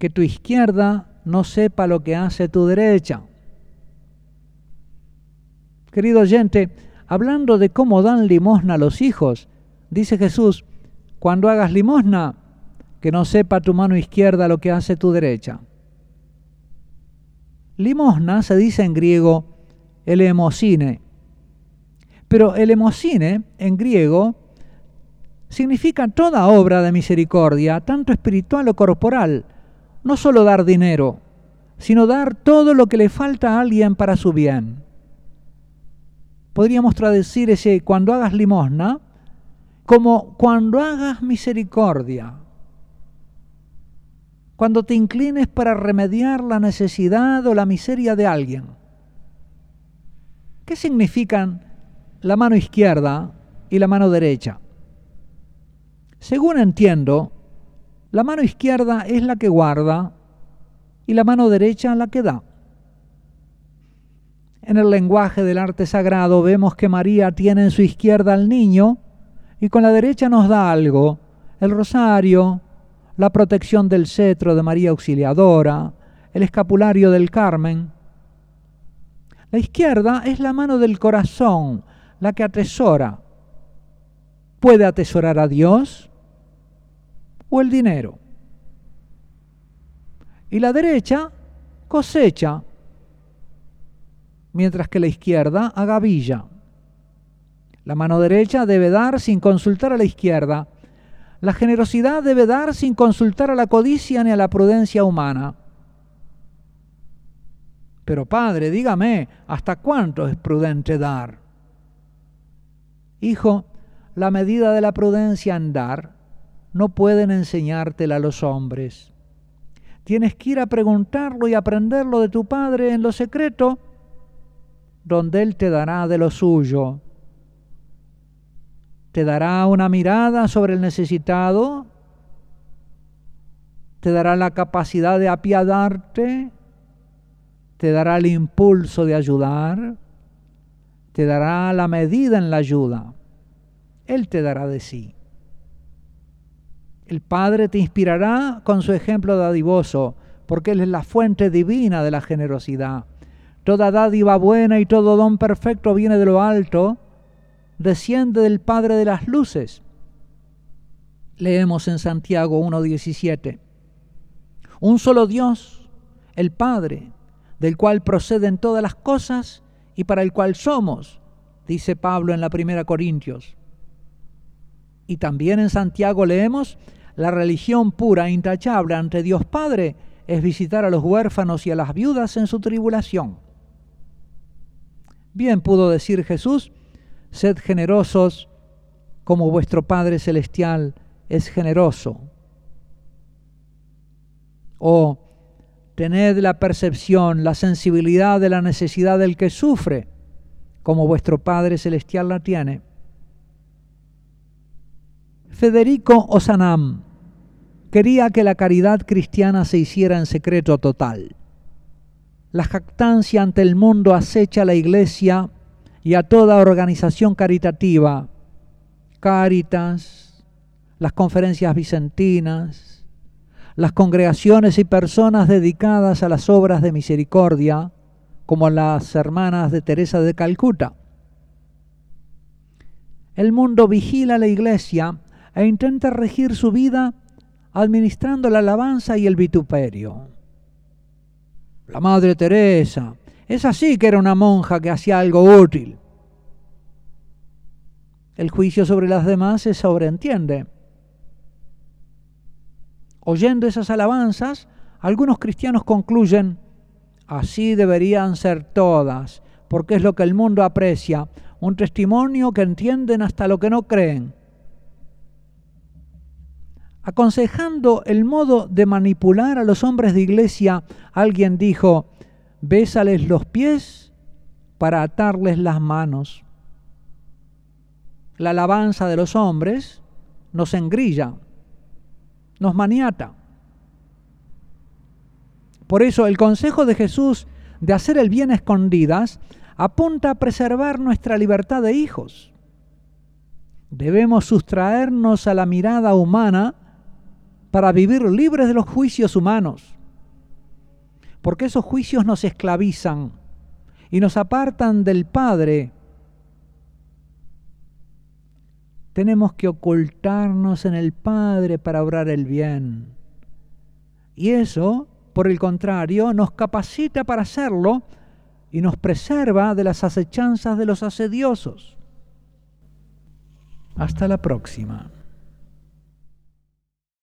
que tu izquierda no sepa lo que hace tu derecha. Querido oyente, hablando de cómo dan limosna a los hijos, dice Jesús, cuando hagas limosna, que no sepa tu mano izquierda lo que hace tu derecha. Limosna se dice en griego elemosine, pero elemosine en griego significa toda obra de misericordia, tanto espiritual o corporal, no solo dar dinero, sino dar todo lo que le falta a alguien para su bien. Podríamos traducir ese cuando hagas limosna como cuando hagas misericordia, cuando te inclines para remediar la necesidad o la miseria de alguien. ¿Qué significan la mano izquierda y la mano derecha? Según entiendo, la mano izquierda es la que guarda y la mano derecha la que da. En el lenguaje del arte sagrado vemos que María tiene en su izquierda al niño y con la derecha nos da algo, el rosario, la protección del cetro de María Auxiliadora, el escapulario del Carmen. La izquierda es la mano del corazón, la que atesora. ¿Puede atesorar a Dios o el dinero? Y la derecha cosecha, mientras que la izquierda agavilla. La mano derecha debe dar sin consultar a la izquierda. La generosidad debe dar sin consultar a la codicia ni a la prudencia humana. Pero Padre, dígame, ¿hasta cuánto es prudente dar? Hijo, la medida de la prudencia en dar no pueden enseñártela los hombres. Tienes que ir a preguntarlo y aprenderlo de tu Padre en lo secreto, donde Él te dará de lo suyo. Te dará una mirada sobre el necesitado, te dará la capacidad de apiadarte, te dará el impulso de ayudar, te dará la medida en la ayuda. Él te dará de sí. El Padre te inspirará con su ejemplo dadivoso, porque Él es la fuente divina de la generosidad. Toda dádiva buena y todo don perfecto viene de lo alto, desciende del Padre de las luces. Leemos en Santiago 1:17. Un solo Dios, el Padre, del cual proceden todas las cosas y para el cual somos, dice Pablo en la 1 Corintios. Y también en Santiago leemos, la religión pura e intachable ante Dios Padre es visitar a los huérfanos y a las viudas en su tribulación. Bien pudo decir Jesús, sed generosos como vuestro Padre Celestial es generoso. O tened la percepción, la sensibilidad de la necesidad del que sufre, como vuestro Padre Celestial la tiene. Federico Ozanam quería que la caridad cristiana se hiciera en secreto total. La jactancia ante el mundo acecha a la Iglesia y a toda organización caritativa, Cáritas, las conferencias vicentinas, las congregaciones y personas dedicadas a las obras de misericordia, como las hermanas de Teresa de Calcuta. El mundo vigila a la Iglesia e intenta regir su vida administrando la alabanza y el vituperio. La Madre Teresa, esa sí que era una monja que hacía algo útil. El juicio sobre las demás se sobreentiende. Oyendo esas alabanzas, algunos cristianos concluyen, así deberían ser todas, porque es lo que el mundo aprecia, un testimonio que entienden hasta lo que no creen. Aconsejando el modo de manipular a los hombres de iglesia, alguien dijo, bésales los pies para atarles las manos. La alabanza de los hombres nos engrilla, nos maniata. Por eso el consejo de Jesús de hacer el bien a escondidas apunta a preservar nuestra libertad de hijos. Debemos sustraernos a la mirada humana para vivir libres de los juicios humanos, porque esos juicios nos esclavizan y nos apartan del Padre. Tenemos que ocultarnos en el Padre para obrar el bien. Y eso, por el contrario, nos capacita para hacerlo y nos preserva de las acechanzas de los asediosos. Hasta la próxima.